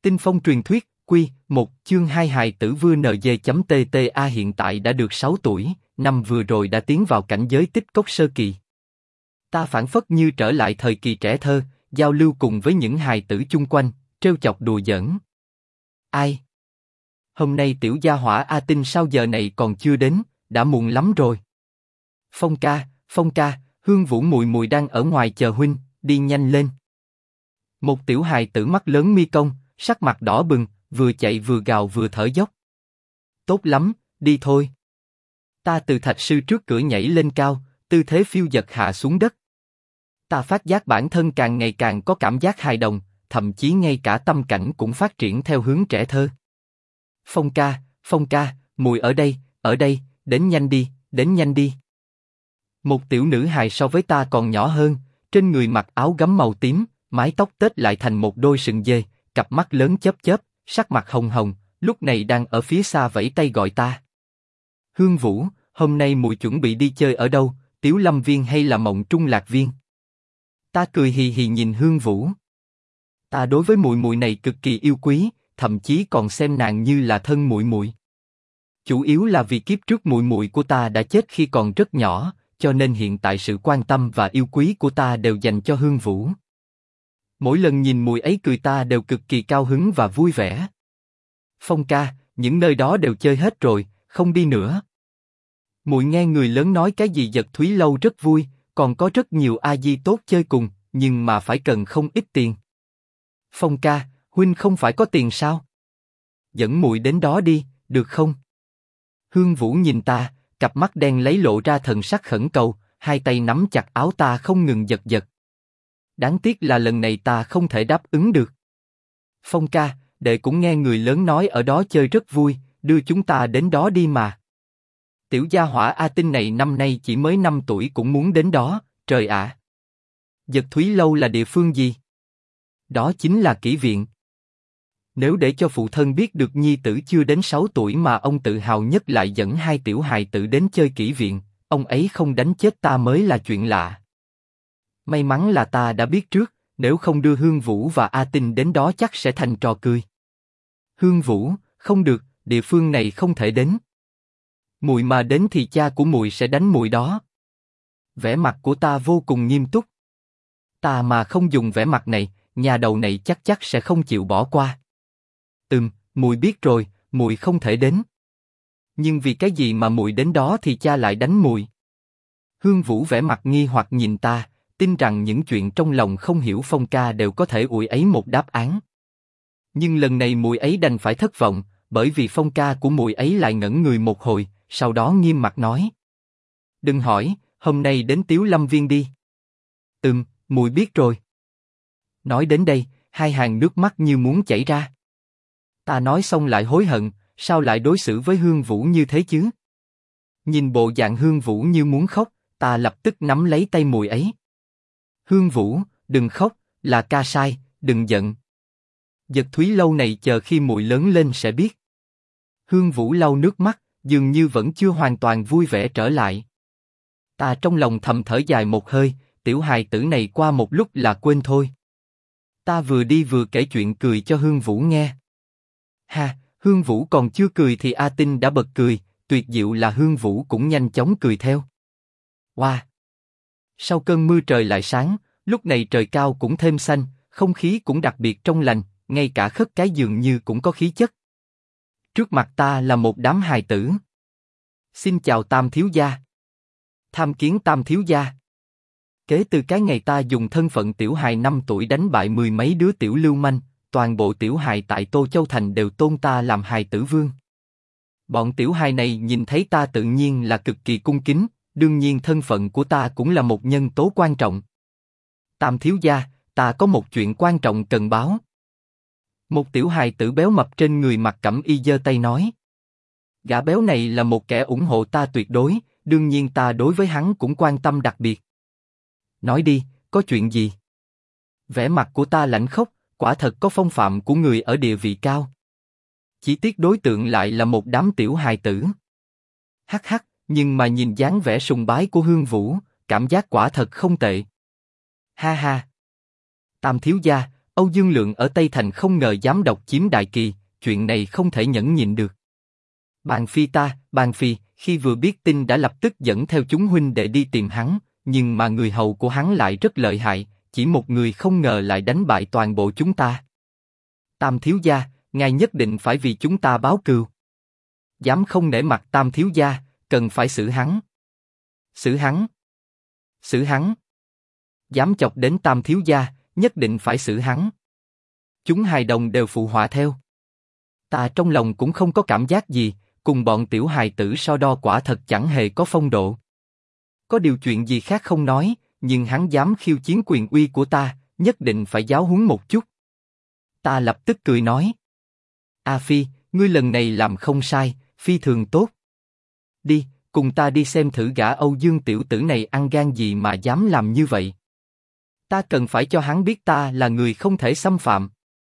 Tinh phong truyền thuyết, Quy, 1, chương 2 hài tử vư NG.TTA hiện tại đã được 6 tuổi, năm vừa rồi đã tiến vào cảnh giới tích cốc sơ kỳ. Ta phảng phất như trở lại thời kỳ trẻ thơ, giao lưu cùng với những hài tử chung quanh, trêu chọc đùa giỡn. Ai? Hôm nay tiểu gia hỏa A Tinh sao giờ này còn chưa đến, đã muộn lắm rồi. Phong ca, Hương Vũ mùi mùi đang ở ngoài chờ huynh, đi nhanh lên. Một tiểu hài tử mắt lớn mi cong, sắc mặt đỏ bừng, vừa chạy vừa gào vừa thở dốc. Tốt lắm, đi thôi. Ta từ thạch sư trước cửa nhảy lên cao, tư thế phiêu dật hạ xuống đất. Ta phát giác bản thân càng ngày càng có cảm giác hài đồng, thậm chí ngay cả tâm cảnh cũng phát triển theo hướng trẻ thơ. Phong ca, mùi ở đây, đến nhanh đi. Một tiểu nữ hài so với ta còn nhỏ hơn, trên người mặc áo gấm màu tím, mái tóc tết lại thành một đôi sừng dê, cặp mắt lớn chớp, sắc mặt hồng hồng, lúc này đang ở phía xa vẫy tay gọi ta. Hương Vũ, hôm nay mùi chuẩn bị đi chơi ở đâu, Tiếu Lâm Viên hay là Mộng Trung Lạc Viên? Ta cười hì hì nhìn Hương Vũ. Ta đối với mùi mùi này cực kỳ yêu quý, thậm chí còn xem nàng như là thân mùi mùi. Chủ yếu là vì kiếp trước mùi mùi của ta đã chết khi còn rất nhỏ, cho nên hiện tại sự quan tâm và yêu quý của ta đều dành cho Hương Vũ. Mỗi lần nhìn mùi ấy cười ta đều cực kỳ cao hứng và vui vẻ. Phong ca, những nơi đó đều chơi hết rồi, không đi nữa. Mùi nghe người lớn nói cái gì Dật Thúy Lâu rất vui, còn có rất nhiều a di tốt chơi cùng, nhưng mà phải cần không ít tiền. Phong ca, huynh không phải có tiền sao? Dẫn mùi đến đó đi, được không? Hương Vũ nhìn ta, cặp mắt đen lấy lộ ra thần sắc khẩn cầu, hai tay nắm chặt áo ta không ngừng giật. Đáng tiếc là lần này ta không thể đáp ứng được. Phong ca, đệ cũng nghe người lớn nói ở đó chơi rất vui, đưa chúng ta đến đó đi mà. Tiểu gia hỏa A Tinh này năm nay chỉ mới 5 tuổi cũng muốn đến đó, trời ạ. Dật Thúy Lâu là địa phương gì? Đó chính là kỹ viện. Nếu để cho phụ thân biết được nhi tử chưa đến 6 tuổi mà ông tự hào nhất lại dẫn hai tiểu hài tử đến chơi kỹ viện, ông ấy không đánh chết ta mới là chuyện lạ. May mắn là ta đã biết trước, nếu không đưa Hương Vũ và A Tinh đến đó chắc sẽ thành trò cười. Hương Vũ, không được, địa phương này không thể đến. Mùi mà đến thì cha của mùi sẽ đánh mùi đó. Vẻ mặt của ta vô cùng nghiêm túc. Ta mà không dùng vẻ mặt này, nhà đầu này chắc sẽ không chịu bỏ qua. Mùi biết rồi, mùi không thể đến. Nhưng vì cái gì mà mùi đến đó thì cha lại đánh mùi? Hương Vũ vẻ mặt nghi hoặc nhìn ta, tin rằng những chuyện trong lòng không hiểu Phong ca đều có thể ủi ấy một đáp án. Nhưng lần này mùi ấy đành phải thất vọng, bởi vì Phong ca của mùi ấy lại ngẩn người một hồi, sau đó nghiêm mặt nói: đừng hỏi, hôm nay đến Tiếu Lâm Viên đi. Mùi biết rồi. Nói đến đây, hai hàng nước mắt như muốn chảy ra. Ta nói xong lại hối hận, sao lại đối xử với Hương Vũ như thế chứ? Nhìn bộ dạng Hương Vũ như muốn khóc, ta lập tức nắm lấy tay mùi ấy. Hương Vũ, đừng khóc, là ca sai, đừng giận. Dật Thúy Lâu này chờ khi mùi lớn lên sẽ biết. Hương Vũ lau nước mắt, dường như vẫn chưa hoàn toàn vui vẻ trở lại. Ta trong lòng thầm thở dài một hơi, tiểu hài tử này qua một lúc là quên thôi. Ta vừa đi vừa kể chuyện cười cho Hương Vũ nghe. Ha, Hương Vũ còn chưa cười thì A Tinh đã bật cười, tuyệt diệu là Hương Vũ cũng nhanh chóng cười theo. Wow! Sau cơn mưa trời lại sáng, lúc này trời cao cũng thêm xanh, không khí cũng đặc biệt trong lành, ngay cả khất cái dường như cũng có khí chất. Trước mặt ta là một đám hài tử. Xin chào Tam thiếu gia. Tham kiến Tam thiếu gia. Kể từ cái ngày ta dùng thân phận tiểu hài 5 tuổi đánh bại mười mấy đứa tiểu lưu manh, toàn bộ tiểu hài tại Tô Châu Thành đều tôn ta làm hài tử vương. Bọn tiểu hài này nhìn thấy ta tự nhiên là cực kỳ cung kính, đương nhiên thân phận của ta cũng là một nhân tố quan trọng. Tam thiếu gia, ta có một chuyện quan trọng cần báo. Một tiểu hài tử béo mập trên người mặc cẩm y giơ tay nói. Gã béo này là một kẻ ủng hộ ta tuyệt đối, đương nhiên ta đối với hắn cũng quan tâm đặc biệt. Nói đi, có chuyện gì? Vẻ mặt của ta lạnh khốc, quả thật có phong phạm của người ở địa vị cao. Chỉ tiếc đối tượng lại là một đám tiểu hài tử. Hắc hắc, nhưng mà nhìn dáng vẻ sùng bái của Hương Vũ, cảm giác quả thật không tệ. Ha ha. Tam thiếu gia, Âu Dương Lượng ở Tây Thành không ngờ dám độc chiếm Đại Kỳ, chuyện này không thể nhẫn nhịn được. Bàn Phi, khi vừa biết tin đã lập tức dẫn theo chúng huynh đệ đi tìm hắn, nhưng mà người hầu của hắn lại rất lợi hại, chỉ một người không ngờ lại đánh bại toàn bộ chúng ta. Tam thiếu gia, ngài nhất định phải vì chúng ta báo cừu. Dám không nể mặt Tam thiếu gia, cần phải xử hắn. Xử hắn. Xử hắn. Dám chọc đến Tam thiếu gia, nhất định phải xử hắn. Chúng hài đồng đều phụ họa theo. Ta trong lòng cũng không có cảm giác gì, cùng bọn tiểu hài tử so đo quả thật chẳng hề có phong độ. Có điều chuyện gì khác không nói, nhưng hắn dám khiêu chiến quyền uy của ta, nhất định phải giáo huấn một chút. Ta lập tức cười nói. A Phi, ngươi lần này làm không sai, phi thường tốt. Đi, cùng ta đi xem thử gã Âu Dương tiểu tử này ăn gan gì mà dám làm như vậy. Ta cần phải cho hắn biết ta là người không thể xâm phạm.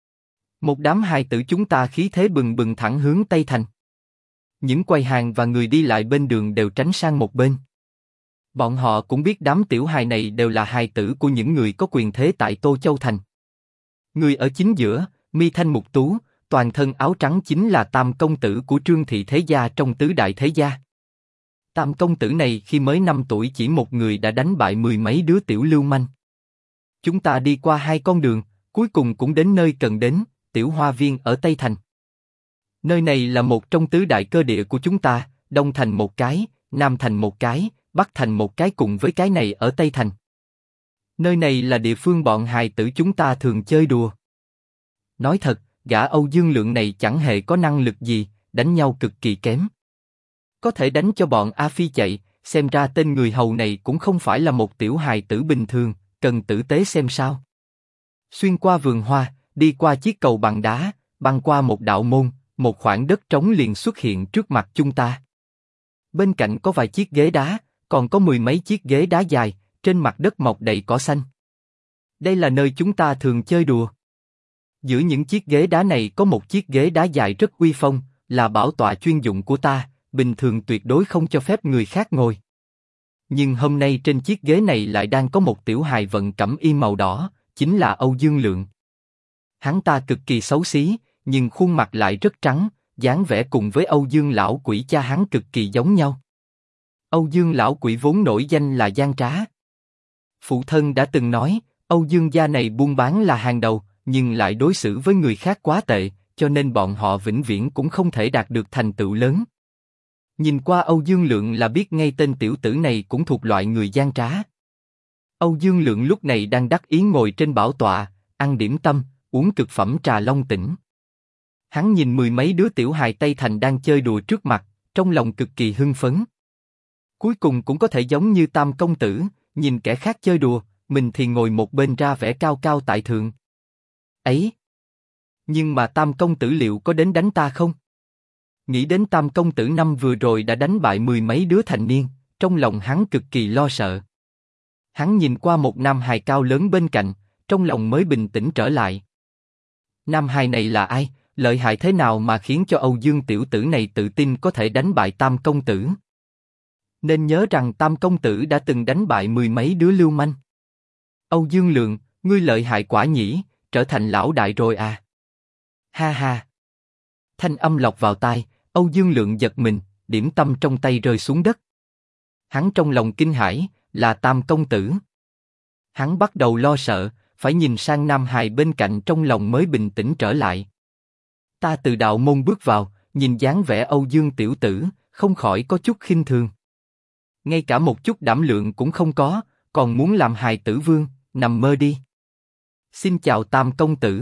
Một đám hài tử chúng ta khí thế bừng bừng thẳng hướng Tây Thành. Những quầy hàng và người đi lại bên đường đều tránh sang một bên. Bọn họ cũng biết đám tiểu hài này đều là hài tử của những người có quyền thế tại Tô Châu Thành. Người ở chính giữa, mi thanh mục tú, toàn thân áo trắng chính là Tam công tử của Trương thị thế gia trong tứ đại thế gia. Tam công tử này khi mới 5 tuổi chỉ một người đã đánh bại mười mấy đứa tiểu lưu manh. Chúng ta đi qua 2 con đường, cuối cùng cũng đến nơi cần đến, tiểu hoa viên ở Tây Thành. Nơi này là một trong tứ đại cơ địa của chúng ta, Đông Thành một cái, Nam Thành một cái, Bắc Thành một cái cùng với cái này ở Tây Thành. Nơi này là địa phương bọn hài tử chúng ta thường chơi đùa. Nói thật, gã Âu Dương Lượng này chẳng hề có năng lực gì, đánh nhau cực kỳ kém. Có thể đánh cho bọn A Phi chạy, xem ra tên người hầu này cũng không phải là một tiểu hài tử bình thường, cần tử tế xem sao. Xuyên qua vườn hoa, đi qua chiếc cầu bằng đá, băng qua một đạo môn, một khoảng đất trống liền xuất hiện trước mặt chúng ta. Bên cạnh có vài chiếc ghế đá, còn có mười mấy chiếc ghế đá dài, trên mặt đất mọc đầy cỏ xanh. Đây là nơi chúng ta thường chơi đùa. Giữa những chiếc ghế đá này có một chiếc ghế đá dài rất uy phong, là bảo tọa chuyên dụng của ta, bình thường tuyệt đối không cho phép người khác ngồi. Nhưng hôm nay trên chiếc ghế này lại đang có một tiểu hài vận cẩm y màu đỏ, chính là Âu Dương Lượng. Hắn ta cực kỳ xấu xí, nhưng khuôn mặt lại rất trắng, dáng vẻ cùng với Âu Dương lão quỷ cha hắn cực kỳ giống nhau. Âu Dương lão quỷ vốn nổi danh là gian trá. Phụ thân đã từng nói, Âu Dương gia này buôn bán là hàng đầu, nhưng lại đối xử với người khác quá tệ, cho nên bọn họ vĩnh viễn cũng không thể đạt được thành tựu lớn. Nhìn qua Âu Dương Lượng là biết ngay tên tiểu tử này cũng thuộc loại người gian trá. Âu Dương Lượng lúc này đang đắc ý ngồi trên bảo tọa, ăn điểm tâm, uống cực phẩm trà long tỉnh. Hắn nhìn mười mấy đứa tiểu hài Tây Thành đang chơi đùa trước mặt, trong lòng cực kỳ hưng phấn. Cuối cùng cũng có thể giống như Tam công tử, nhìn kẻ khác chơi đùa, mình thì ngồi một bên ra vẻ cao cao tại thượng. Ấy! Nhưng mà Tam công tử liệu có đến đánh ta không? Nghĩ đến Tam công tử năm vừa rồi đã đánh bại mười mấy đứa thành niên, trong lòng hắn cực kỳ lo sợ. Hắn nhìn qua một nam hài cao lớn bên cạnh, trong lòng mới bình tĩnh trở lại. Nam hài này là ai, lợi hại thế nào mà khiến cho Âu Dương tiểu tử này tự tin có thể đánh bại Tam công tử? Nên nhớ rằng Tam công tử đã từng đánh bại mười mấy đứa lưu manh. Âu Dương Lượng, ngươi lợi hại quả nhỉ, trở thành lão đại rồi à? Ha ha! Thanh âm lọt vào tai, Âu Dương Lượng giật mình, điểm tâm trong tay rơi xuống đất. Hắn trong lòng kinh hãi, là Tam công tử. Hắn bắt đầu lo sợ, phải nhìn sang nam hài bên cạnh trong lòng mới bình tĩnh trở lại. Ta từ đạo môn bước vào, nhìn dáng vẻ Âu Dương tiểu tử, không khỏi có chút khinh thường. Ngay cả một chút đảm lượng cũng không có, còn muốn làm hài tử vương, nằm mơ đi. Xin chào Tam công tử.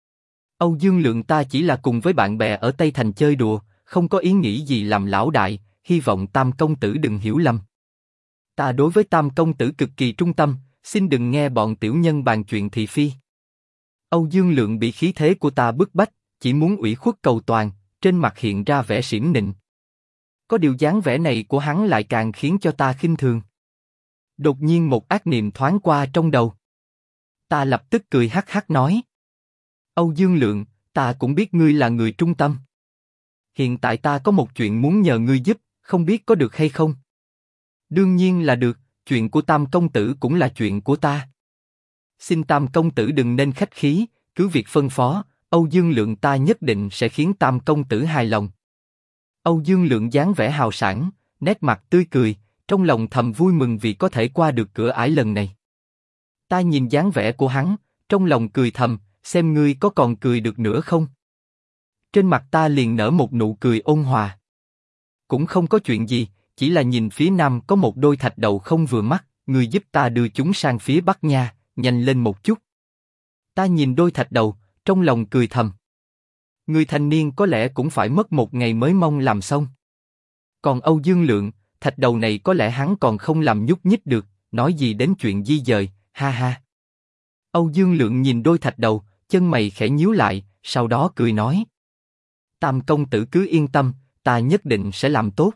Âu Dương Lượng ta chỉ là cùng với bạn bè ở Tây Thành chơi đùa, không có ý nghĩ gì làm lão đại, hy vọng Tam công tử đừng hiểu lầm. Ta đối với Tam công tử cực kỳ trung tâm, xin đừng nghe bọn tiểu nhân bàn chuyện thị phi. Âu Dương Lượng bị khí thế của ta bức bách, chỉ muốn ủy khuất cầu toàn, trên mặt hiện ra vẻ xỉm nịnh. Có điều dáng vẻ này của hắn lại càng khiến cho ta khinh thường. Đột nhiên một ác niệm thoáng qua trong đầu. Ta lập tức cười hắc hắc nói. Âu Dương Lượng, ta cũng biết ngươi là người trung tâm. Hiện tại ta có một chuyện muốn nhờ ngươi giúp, không biết có được hay không? Đương nhiên là được, chuyện của Tam công tử cũng là chuyện của ta. Xin Tam công tử đừng nên khách khí, cứ việc phân phó, Âu Dương Lượng ta nhất định sẽ khiến Tam công tử hài lòng. Âu Dương Lượng dáng vẻ hào sảng, nét mặt tươi cười, trong lòng thầm vui mừng vì có thể qua được cửa ải lần này. Ta nhìn dáng vẻ của hắn, trong lòng cười thầm, xem ngươi có còn cười được nữa không? Trên mặt ta liền nở một nụ cười ôn hòa. Cũng không có chuyện gì, chỉ là nhìn phía nam có một đôi thạch đầu không vừa mắt, ngươi giúp ta đưa chúng sang phía bắc nha, nhanh lên một chút. Ta nhìn đôi thạch đầu, trong lòng cười thầm. Người thanh niên có lẽ cũng phải mất một ngày mới mong làm xong. Còn Âu Dương Lượng, thạch đầu này có lẽ hắn còn không làm nhúc nhích được, nói gì đến chuyện di dời, ha ha. Âu Dương Lượng nhìn đôi thạch đầu, chân mày khẽ nhíu lại, sau đó cười nói. Tam công tử cứ yên tâm, ta nhất định sẽ làm tốt.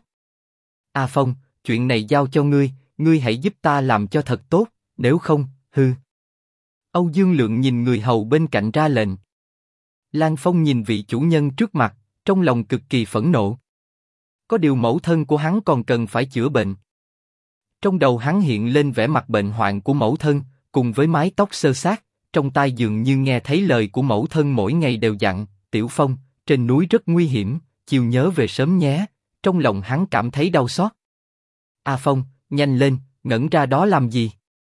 A Phong, chuyện này giao cho ngươi, ngươi hãy giúp ta làm cho thật tốt, nếu không, hư. Âu Dương Lượng nhìn người hầu bên cạnh ra lệnh. Lan Phong nhìn vị chủ nhân trước mặt, trong lòng cực kỳ phẫn nộ. Có điều mẫu thân của hắn còn cần phải chữa bệnh. Trong đầu hắn hiện lên vẻ mặt bệnh hoạn của mẫu thân, cùng với mái tóc xơ xác, trong tai dường như nghe thấy lời của mẫu thân mỗi ngày đều dặn, Tiểu Phong, trên núi rất nguy hiểm, chiều nhớ về sớm nhé. Trong lòng hắn cảm thấy đau xót. A Phong, nhanh lên, ngẩn ra đó làm gì?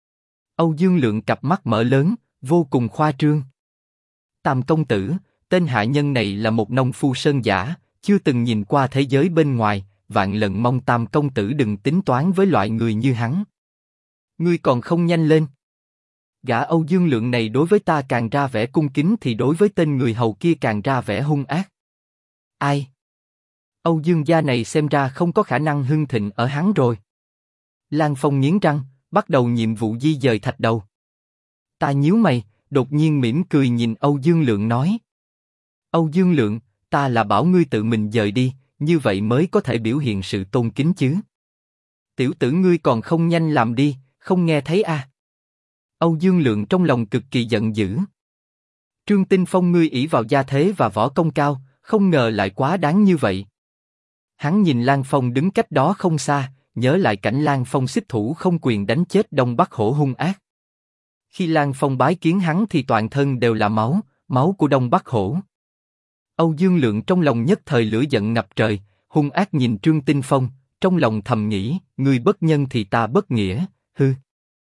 Âu Dương Lượng cặp mắt mở lớn, vô cùng khoa trương. Tam công tử, tên hạ nhân này là một nông phu sơn giả, chưa từng nhìn qua thế giới bên ngoài, vạn lần mong Tam công tử đừng tính toán với loại người như hắn. Ngươi còn không nhanh lên? Gã Âu Dương Lượng này đối với ta càng ra vẻ cung kính thì đối với tên người hầu kia càng ra vẻ hung ác. Ai? Âu Dương gia này xem ra không có khả năng hưng thịnh ở hắn rồi. Lan Phong nghiến răng, bắt đầu nhiệm vụ di dời thạch đầu. Ta nhíu mày, đột nhiên mỉm cười nhìn Âu Dương Lượng nói. Âu Dương Lượng, ta là bảo ngươi tự mình dời đi, như vậy mới có thể biểu hiện sự tôn kính chứ. Tiểu tử ngươi còn không nhanh làm đi, không nghe thấy à? Âu Dương Lượng trong lòng cực kỳ giận dữ. Trương Tinh Phong ngươi ỷ vào gia thế và võ công cao, không ngờ lại quá đáng như vậy. Hắn nhìn Lan Phong đứng cách đó không xa, nhớ lại cảnh Lan Phong xích thủ không quyền đánh chết Đông Bắc Hổ hung ác. Khi Lan Phong bái kiến hắn thì toàn thân đều là máu, máu của Đông Bắc Hổ. Âu Dương Lượng trong lòng nhất thời lửa giận ngập trời, hung ác nhìn Trương Tinh Phong, trong lòng thầm nghĩ, ngươi bất nhân thì ta bất nghĩa, hư.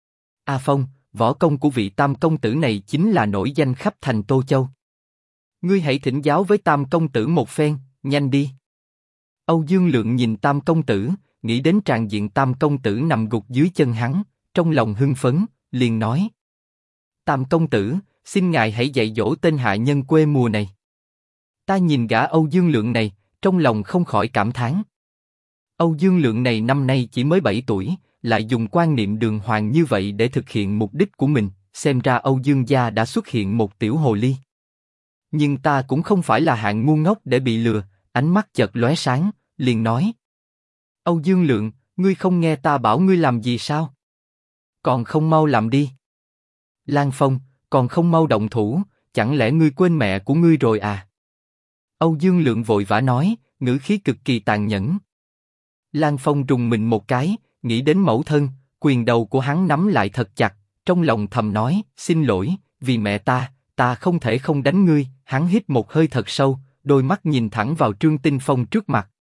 A Phong, võ công của vị Tam công tử này chính là nổi danh khắp thành Tô Châu. Ngươi hãy thỉnh giáo với Tam công tử một phen, nhanh đi. Âu Dương Lượng nhìn Tam công tử, nghĩ đến tràng diện Tam công tử nằm gục dưới chân hắn, trong lòng hưng phấn, liền nói: Tam công tử, xin ngài hãy dạy dỗ tên hạ nhân quê mùa này. Ta nhìn gã Âu Dương Lượng này, trong lòng không khỏi cảm thán. Âu Dương Lượng này năm nay chỉ mới 7 tuổi, lại dùng quan niệm đường hoàng như vậy để thực hiện mục đích của mình, xem ra Âu Dương gia đã xuất hiện một tiểu hồ ly. Nhưng ta cũng không phải là hạng ngu ngốc để bị lừa, ánh mắt chợt lóe sáng, liền nói: Âu Dương Lượng, ngươi không nghe ta bảo ngươi làm gì sao? Còn không mau làm đi. Lan Phong, còn không mau động thủ, chẳng lẽ ngươi quên mẹ của ngươi rồi à? Âu Dương Lượng vội vã nói, ngữ khí cực kỳ tàn nhẫn. Lan Phong rùng mình một cái, nghĩ đến mẫu thân, quyền đầu của hắn nắm lại thật chặt, trong lòng thầm nói, xin lỗi, vì mẹ ta không thể không đánh ngươi. Hắn hít một hơi thật sâu, đôi mắt nhìn thẳng vào Trương Tinh Phong trước mặt.